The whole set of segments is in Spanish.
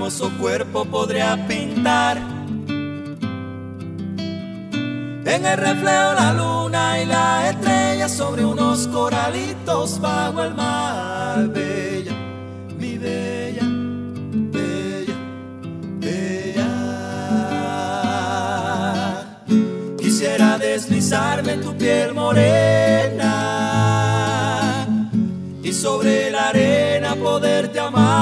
hermoso cuerpo podría pintar. En el reflejo la luna y las estrellas sobre unos coralitos bajo el mar. Bella, mi bella, bella, bella. Quisiera deslizarme en tu piel morena y sobre la arena poderte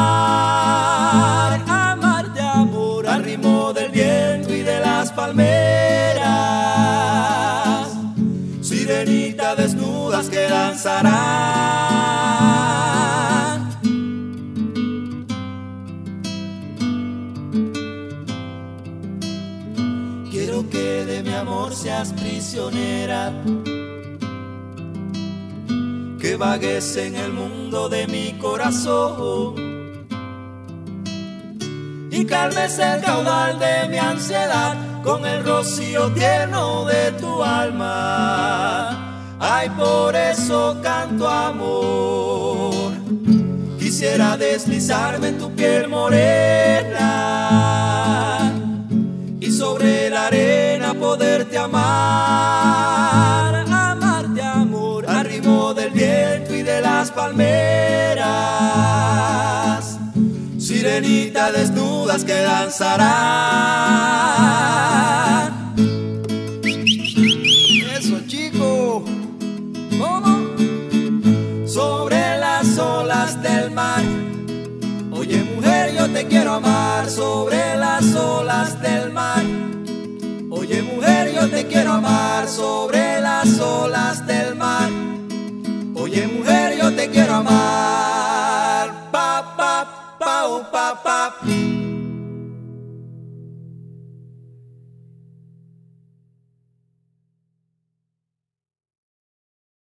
amar. Amarte amor al ritmo del viento y de las palmeras. Sirenita desnudas que danzarán. Quiero que de mi amor seas prisionera, que vagues en el mundo de mi corazón y calmes el caudal de mi ansiedad con el rocío tierno de tu alma. Ay, por eso canto amor. Quisiera deslizarme en tu piel morena y sobre la arena poderte amar. Amarte amor al ritmo del viento y de las palmeras. Sirenita desnudas que danzarán. Eso, chico. ¿Cómo? Sobre las olas del mar. Oye, mujer, yo te quiero amar. Sobre las olas del mar. Oye, mujer, yo te quiero amar. Sobre las olas del mar. Oye, mujer, yo te quiero amar. Pa, pa, pa, pa, pa.